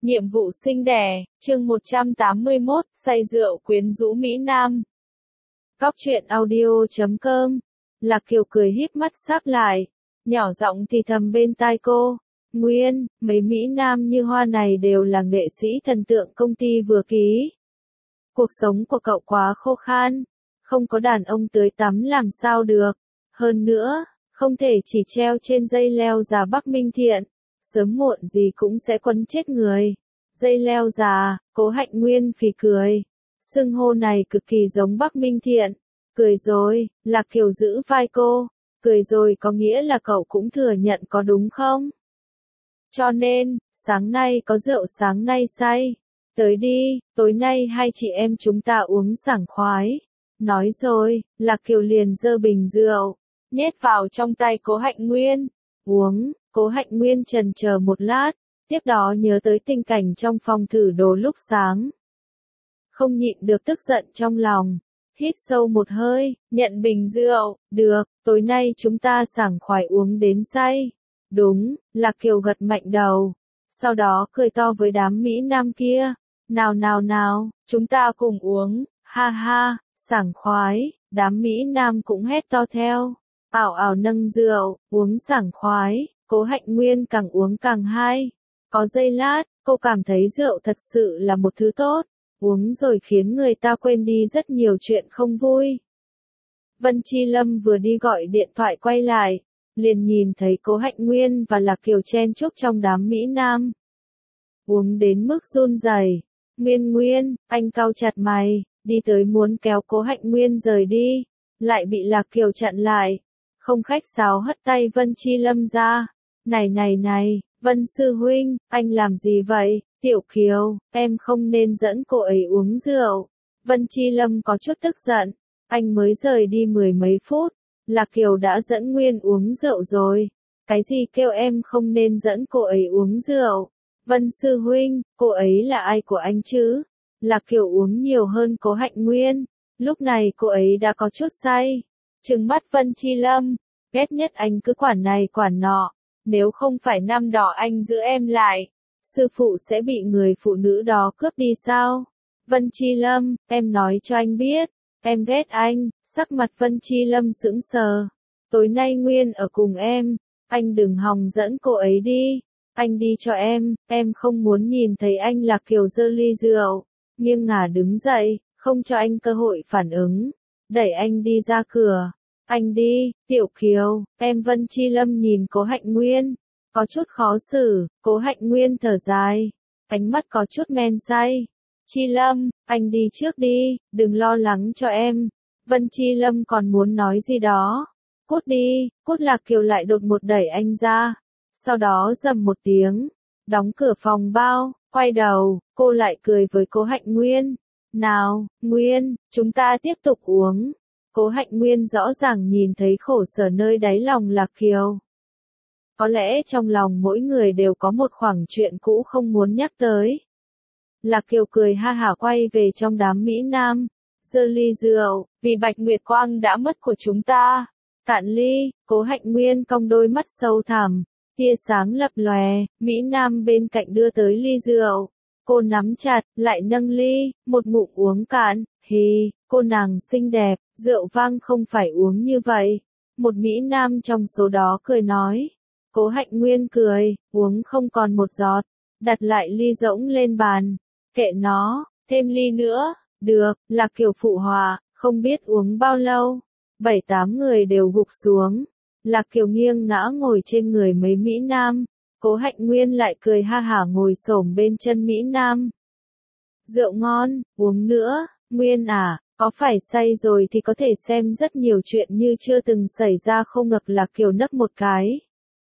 Nhiệm vụ sinh đẻ, chương 181, say rượu quyến rũ Mỹ Nam. Cóc truyện audio.com. Lạc Kiều cười híp mắt sáp lại, nhỏ giọng thì thầm bên tai cô. Nguyên, mấy Mỹ Nam như hoa này đều là nghệ sĩ thần tượng công ty vừa ký. Cuộc sống của cậu quá khô khan, không có đàn ông tưới tắm làm sao được. Hơn nữa, không thể chỉ treo trên dây leo già Bắc Minh Thiện, sớm muộn gì cũng sẽ quấn chết người. Dây leo già, Cố Hạnh Nguyên phì cười. Xưng hô này cực kỳ giống Bắc Minh Thiện. Cười rồi, Lạc Kiều giữ vai cô. Cười rồi có nghĩa là cậu cũng thừa nhận có đúng không? Cho nên, sáng nay có rượu sáng nay say. Tới đi, tối nay hai chị em chúng ta uống sảng khoái. Nói rồi, Lạc Kiều liền giơ bình rượu, nhét vào trong tay Cố Hạnh Nguyên. Uống, Cố Hạnh Nguyên chần chờ một lát, tiếp đó nhớ tới tình cảnh trong phòng thử đồ lúc sáng. Không nhịn được tức giận trong lòng, hít sâu một hơi, nhận bình rượu, được, tối nay chúng ta sảng khoái uống đến say. Đúng, Lạc Kiều gật mạnh đầu, sau đó cười to với đám Mỹ Nam kia. Nào nào nào, chúng ta cùng uống, ha ha, sảng khoái, đám Mỹ Nam cũng hét to theo. Ảo ảo nâng rượu, uống sảng khoái, Cố Hạnh Nguyên càng uống càng hay. Có giây lát, cô cảm thấy rượu thật sự là một thứ tốt, uống rồi khiến người ta quên đi rất nhiều chuyện không vui. Vân Chi Lâm vừa đi gọi điện thoại quay lại, liền nhìn thấy Cố Hạnh Nguyên và Lạc Kiều chen chúc trong đám Mỹ Nam. Uống đến mức run rẩy. Nguyên, anh cau chặt mày, đi tới muốn kéo Cố Hạnh Nguyên rời đi, lại bị Lạc Kiều chặn lại. Không khách sáo hất tay Vân Chi Lâm ra. Này, Vân Sư Huynh, anh làm gì vậy? Tiểu Kiều, em không nên dẫn cô ấy uống rượu. Vân Chi Lâm có chút tức giận, anh mới rời đi 10 mấy phút, Lạc Kiều đã dẫn Nguyên uống rượu rồi. Cái gì kêu em không nên dẫn cô ấy uống rượu? Vân Sư Huynh, cô ấy là ai của anh chứ? Lạc Kiều uống nhiều hơn Cố Hạnh Nguyên, lúc này cô ấy đã có chút say. Trừng mắt Vân Chi Lâm, ghét nhất anh cứ quản này quản nọ. Nếu không phải năm đó anh giữ em lại, sư phụ sẽ bị người phụ nữ đó cướp đi sao? Vân Chi Lâm, em nói cho anh biết, em ghét anh. Sắc mặt Vân Chi Lâm sững sờ. Tối nay Nguyên ở cùng em, anh đừng hòng dẫn cô ấy đi. Anh đi cho em không muốn nhìn thấy anh. Lạc Kiều giơ ly rượu, nghiêng ngả đứng dậy, không cho anh cơ hội phản ứng, đẩy anh đi ra cửa. Anh đi, Tiểu Kiều, em. Vân Chi Lâm nhìn Cố Hạnh Nguyên, có chút khó xử. Cố Hạnh Nguyên thở dài, ánh mắt có chút men say. Chi Lâm, anh đi trước đi, đừng lo lắng cho em. Vân Chi Lâm còn muốn nói gì đó. Cút đi, cút. Lạc Kiều lại đột một đẩy anh ra, sau đó rầm một tiếng, đóng cửa phòng bao, quay đầu, cô lại cười với Cố Hạnh Nguyên. Nào, Nguyên, chúng ta tiếp tục uống. Cố Hạnh Nguyên rõ ràng nhìn thấy khổ sở nơi đáy lòng Lạc Kiều. Có lẽ trong lòng mỗi người đều có một khoảng chuyện cũ không muốn nhắc tới. Lạc Kiều cười ha hả quay về trong đám Mỹ Nam, giơ ly rượu, vì Bạch Nguyệt Quang đã mất của chúng ta. Cạn ly. Cố Hạnh Nguyên cong đôi mắt sâu thẳm, tia sáng lập lòe. Mỹ Nam bên cạnh đưa tới ly rượu, cô nắm chặt, lại nâng ly, một ngụm uống cạn. Hì, cô nàng xinh đẹp, rượu vang không phải uống như vậy. Một Mỹ Nam trong số đó cười nói. Cố Hạnh Nguyên cười, uống không còn một giọt, đặt lại ly rỗng lên bàn. Kệ nó, thêm ly nữa. Được, Lạc Kiều phụ họa. Không biết uống bao lâu, 7-8 người đều gục xuống. Lạc Kiều nghiêng ngã ngồi trên người mấy Mỹ Nam. Cố Hạnh Nguyên lại cười ha hả ngồi xổm bên chân Mỹ Nam. Rượu ngon, uống nữa. Nguyên à, có phải say rồi thì có thể xem rất nhiều chuyện như chưa từng xảy ra không? Ngực Lạc Kiều nấc một cái.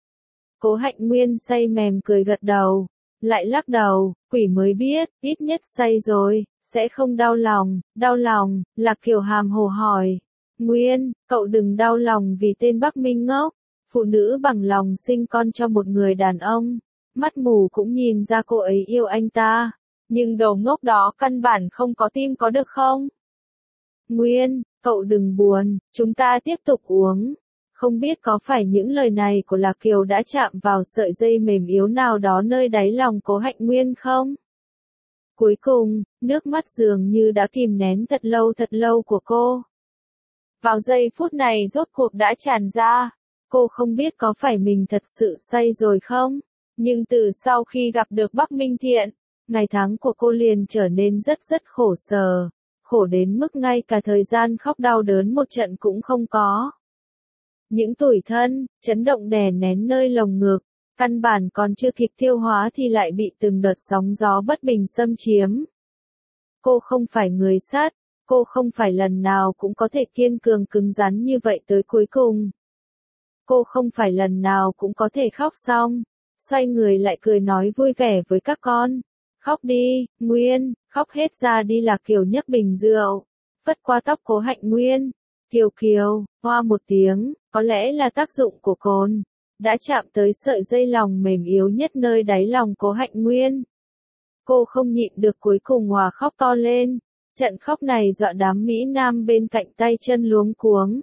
Cố Hạnh Nguyên say mềm cười gật đầu, lại lắc đầu. Quỷ mới biết, ít nhất say rồi, sẽ không đau lòng. Đau lòng? Lạc Kiều hàm hồ hỏi. Nguyên, cậu đừng đau lòng vì tên Bắc Minh ngốc. Phụ nữ bằng lòng sinh con cho một người đàn ông, mắt mù cũng nhìn ra cô ấy yêu anh ta. Nhưng đầu ngốc đó căn bản không có tim có được không? Nguyên, cậu đừng buồn, chúng ta tiếp tục uống. Không biết có phải những lời này của Lạc Kiều đã chạm vào sợi dây mềm yếu nào đó nơi đáy lòng Cố Hạnh Nguyên không? Cuối cùng, nước mắt dường như đã kìm nén thật lâu của cô. Vào giây phút này rốt cuộc đã tràn ra. Cô không biết có phải mình thật sự say rồi không? Nhưng từ sau khi gặp được Bắc Minh Thiện, ngày tháng của cô liền trở nên rất khổ sở. Khổ đến mức ngay cả thời gian khóc đau đớn một trận cũng không có. Những tủi thân, chấn động đè nén nơi lồng ngực, căn bản còn chưa kịp tiêu hóa thì lại bị từng đợt sóng gió bất bình xâm chiếm. Cô không phải người sắt, cô không phải lần nào cũng có thể kiên cường cứng rắn như vậy tới cuối cùng. Cô không phải lần nào cũng có thể khóc xong, xoay người lại cười nói vui vẻ với các con. Khóc đi, Nguyên, khóc hết ra đi. Lạc Kiều nhấp bình rượu, phất qua tóc Cố Hạnh Nguyên. Kiều Kiều, hoa một tiếng, có lẽ là tác dụng của cồn, đã chạm tới sợi dây lòng mềm yếu nhất nơi đáy lòng Cố Hạnh Nguyên. Cô không nhịn được cuối cùng hòa khóc to lên, trận khóc này dọa đám Mỹ Nam bên cạnh tay chân luống cuống.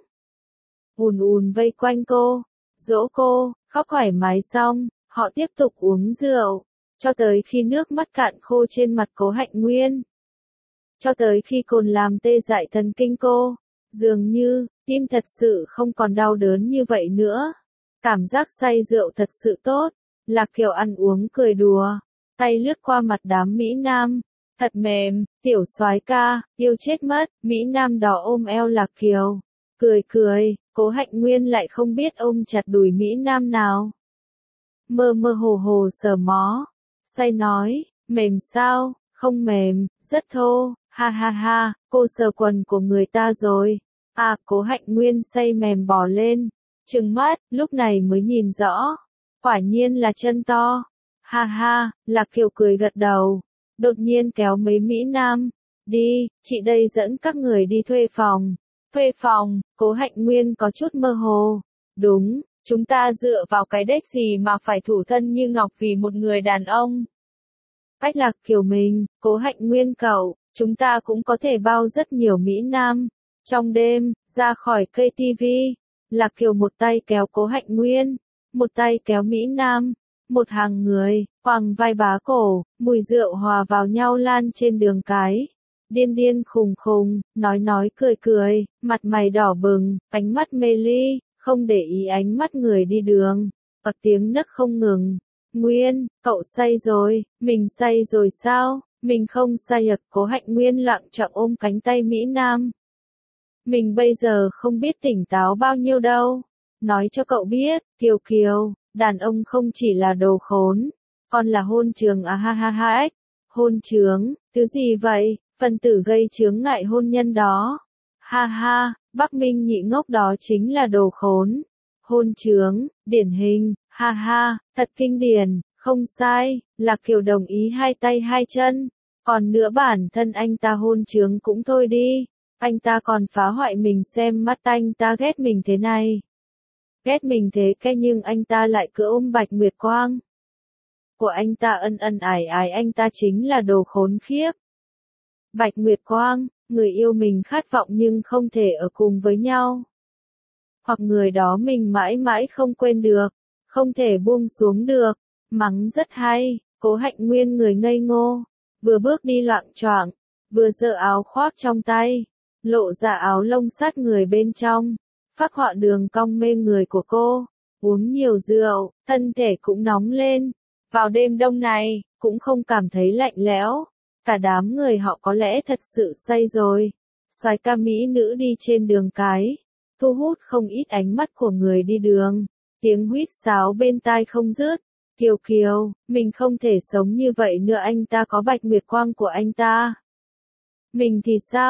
Ùn vây quanh cô, dỗ cô, khóc thoải mái xong, họ tiếp tục uống rượu, cho tới khi nước mắt cạn khô trên mặt Cố Hạnh Nguyên. Cho tới khi cồn làm tê dại thần kinh cô, dường như, tim thật sự không còn đau đớn như vậy nữa. Cảm giác say rượu thật sự tốt, Lạc Kiều ăn uống cười đùa, tay lướt qua mặt đám Mỹ Nam, thật mềm, tiểu soái ca, yêu chết mất. Mỹ Nam đỏ ôm eo Lạc Kiều, cười, Cố Hạnh Nguyên lại không biết ôm chặt đùi Mỹ Nam nào. Mơ hồ sờ mó, say nói, mềm sao, không mềm, rất thô, ha, cô sờ quần của người ta rồi. À, Cố Hạnh Nguyên say mềm bò lên, trừng mắt, lúc này mới nhìn rõ, quả nhiên là chân to. Ha, Lạc Kiều cười gật đầu, đột nhiên kéo mấy Mỹ Nam, đi, chị đây dẫn các người đi thuê phòng. Thuê phòng, Cố Hạnh Nguyên có chút mơ hồ, đúng, chúng ta dựa vào cái đếch gì mà phải thủ thân như ngọc vì một người đàn ông. Cách Lạc Kiều mình, Cố Hạnh Nguyên cậu, chúng ta cũng có thể bao rất nhiều Mỹ Nam. Trong đêm, ra khỏi cây tivi, Lạc Kiều một tay kéo Cố Hạnh Nguyên, một tay kéo Mỹ Nam, một hàng người, quàng vai bá cổ, mùi rượu hòa vào nhau lan trên đường cái. Điên khùng, nói cười, mặt mày đỏ bừng, ánh mắt mê ly, không để ý ánh mắt người đi đường, bật tiếng nấc không ngừng. Nguyên, cậu say rồi, mình say rồi sao? Mình không say ạ. Cố Hạnh Nguyên loạng choạng ôm cánh tay Mỹ Nam. Mình bây giờ không biết tỉnh táo bao nhiêu đâu. Nói cho cậu biết, Kiều, đàn ông không chỉ là đồ khốn, còn là hôn trường à ha. Hôn chướng, thứ gì vậy? Phần tử gây chướng ngại hôn nhân đó. Ha, Bắc Minh nhị ngốc đó chính là đồ khốn. Hôn chướng, điển hình, ha, thật kinh điển, không sai, Lạc Kiều đồng ý hai tay hai chân. Còn nữa bản thân anh ta hôn chướng cũng thôi đi, anh ta còn phá hoại mình xem mắt anh ta ghét mình thế này. Ghét mình thế cái nhưng anh ta lại cứ ôm Bạch Nguyệt Quang. Của anh ta ân ải anh ta chính là đồ khốn khiếp. Bạch Nguyệt Quang, người yêu mình khát vọng nhưng không thể ở cùng với nhau. Hoặc người đó mình mãi mãi không quên được, không thể buông xuống được, mắng rất hay. Cố Hạnh Nguyên người ngây ngô, vừa bước đi loạng choạng, vừa giơ áo khoác trong tay, lộ ra áo lông sát người bên trong, phác họa đường cong mê người của cô. Uống nhiều rượu, thân thể cũng nóng lên, vào đêm đông này, cũng không cảm thấy lạnh lẽo. Cả đám người họ có lẽ thật sự say rồi. Soái ca mỹ nữ đi trên đường cái, thu hút không ít ánh mắt của người đi đường. Tiếng huýt sáo bên tai không dứt. Kiều, mình không thể sống như vậy nữa, anh ta có Bạch Nguyệt Quang của anh ta. Mình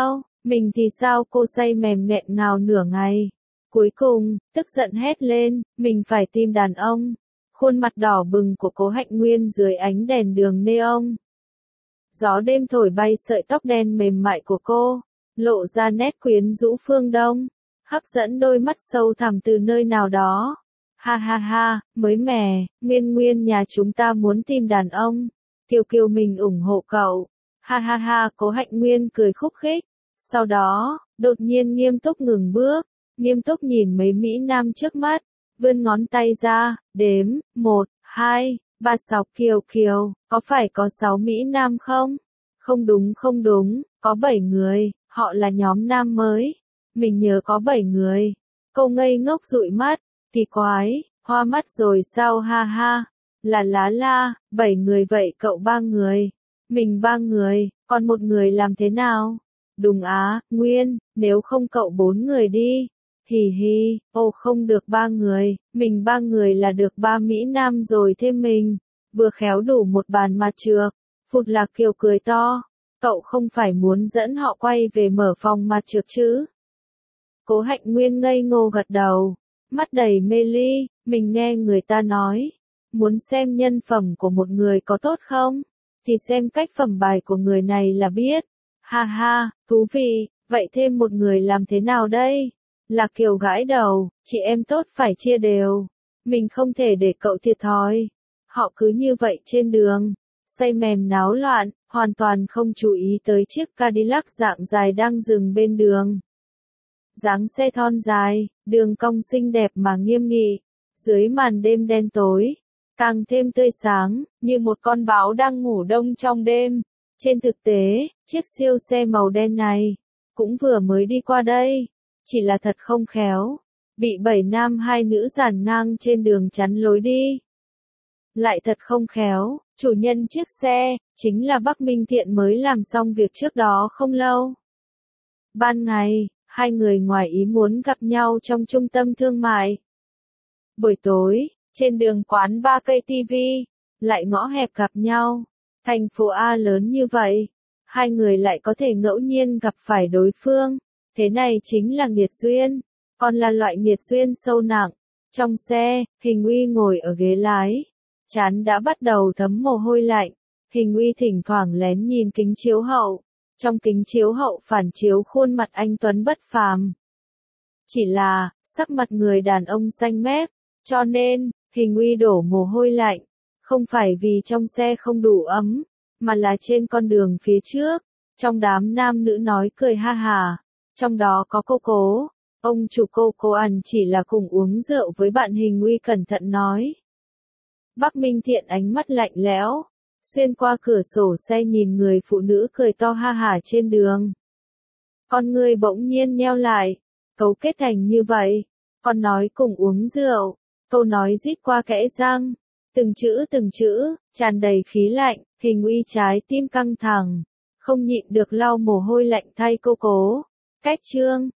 thì sao, cô say mềm nghẹn ngào nửa ngày. Cuối cùng, tức giận hét lên, mình phải tìm đàn ông. Khuôn mặt đỏ bừng của Cố Hạnh Nguyên dưới ánh đèn đường neon. Gió đêm thổi bay sợi tóc đen mềm mại của cô, lộ ra nét quyến rũ phương Đông, hấp dẫn đôi mắt sâu thẳm từ nơi nào đó. Ha, mới mẻ, Nguyên nhà chúng ta muốn tìm đàn ông. Kiều mình ủng hộ cậu. Ha, Cố Hạnh Nguyên cười khúc khích. Sau đó, đột nhiên nghiêm túc ngừng bước, nghiêm túc nhìn mấy Mỹ Nam trước mắt, vươn ngón tay ra, đếm, 1, 2, 3 6 Kiều Kiều, có phải có 6 Mỹ Nam không? Không đúng, có 7 người, họ là nhóm nam mới. Mình nhớ có 7 người. Cô ngây ngốc dụi mắt, kỳ quái, hoa mắt rồi sao ha ha. Lá la, 7 người vậy cậu 3 người. Mình 3 người, còn một người làm thế nào? Đúng á, Nguyên, nếu không cậu 4 người đi. Hì hì, không được 3 người, mình 3 người là được 3 Mỹ Nam rồi thêm mình. Vừa khéo đủ một bàn mặt trược. Phụt Lạc Kiều cười to. Cậu không phải muốn dẫn họ quay về mở phòng mặt trược chứ? Cố Hạnh Nguyên ngây ngô gật đầu, mắt đầy mê ly, mình nghe người ta nói, muốn xem nhân phẩm của một người có tốt không, thì xem cách phẩm bài của người này là biết. Ha ha, thú vị, vậy thêm một người làm thế nào đây? Lạc Kiều gãi đầu, chị em tốt phải chia đều, mình không thể để cậu thiệt thòi. Họ cứ như vậy trên đường, say mềm náo loạn, hoàn toàn không chú ý tới chiếc Cadillac dạng dài đang dừng bên đường. Dáng xe thon dài, đường cong xinh đẹp mà nghiêm nghị, dưới màn đêm đen tối, càng thêm tươi sáng, như một con báo đang ngủ đông trong đêm. Trên thực tế, chiếc siêu xe màu đen này, cũng vừa mới đi qua đây, chỉ là thật không khéo, bị 7 nam 2 nữ dàn ngang trên đường chắn lối đi. Lại thật không khéo, chủ nhân chiếc xe, chính là Bắc Minh Thiện mới làm xong việc trước đó không lâu. Ban ngày, hai người ngoài ý muốn gặp nhau trong trung tâm thương mại. Buổi tối, trên đường quán 3 cây TV, lại ngõ hẹp gặp nhau. Thành phố A lớn như vậy, hai người lại có thể ngẫu nhiên gặp phải đối phương. Thế này chính là nghiệt duyên, còn là loại nghiệt duyên sâu nặng. Trong xe, Hình Uy ngồi ở ghế lái. Trán đã bắt đầu thấm mồ hôi lạnh. Hình Uy thỉnh thoảng lén nhìn kính chiếu hậu. Trong kính chiếu hậu phản chiếu khuôn mặt anh tuấn bất phàm. Chỉ là, sắc mặt người đàn ông xanh mét, cho nên, Hình Uy đổ mồ hôi lạnh. Không phải vì trong xe không đủ ấm, mà là trên con đường phía trước, trong đám nam nữ nói cười ha hà. Trong đó có cô Cố. Ông chủ cô ăn chỉ là cùng uống rượu với bạn. Hình Uy cẩn thận nói. Bắc Minh Thiện ánh mắt lạnh lẽo, xuyên qua cửa sổ xe nhìn người phụ nữ cười to ha hả trên đường. Con người bỗng nhiên nheo lại, cấu kết thành như vậy, còn nói cùng uống rượu, câu nói rít qua kẽ răng, từng chữ, tràn đầy khí lạnh. Hình Uy trái tim căng thẳng, không nhịn được lau mồ hôi lạnh thay cô Cố. Cách chương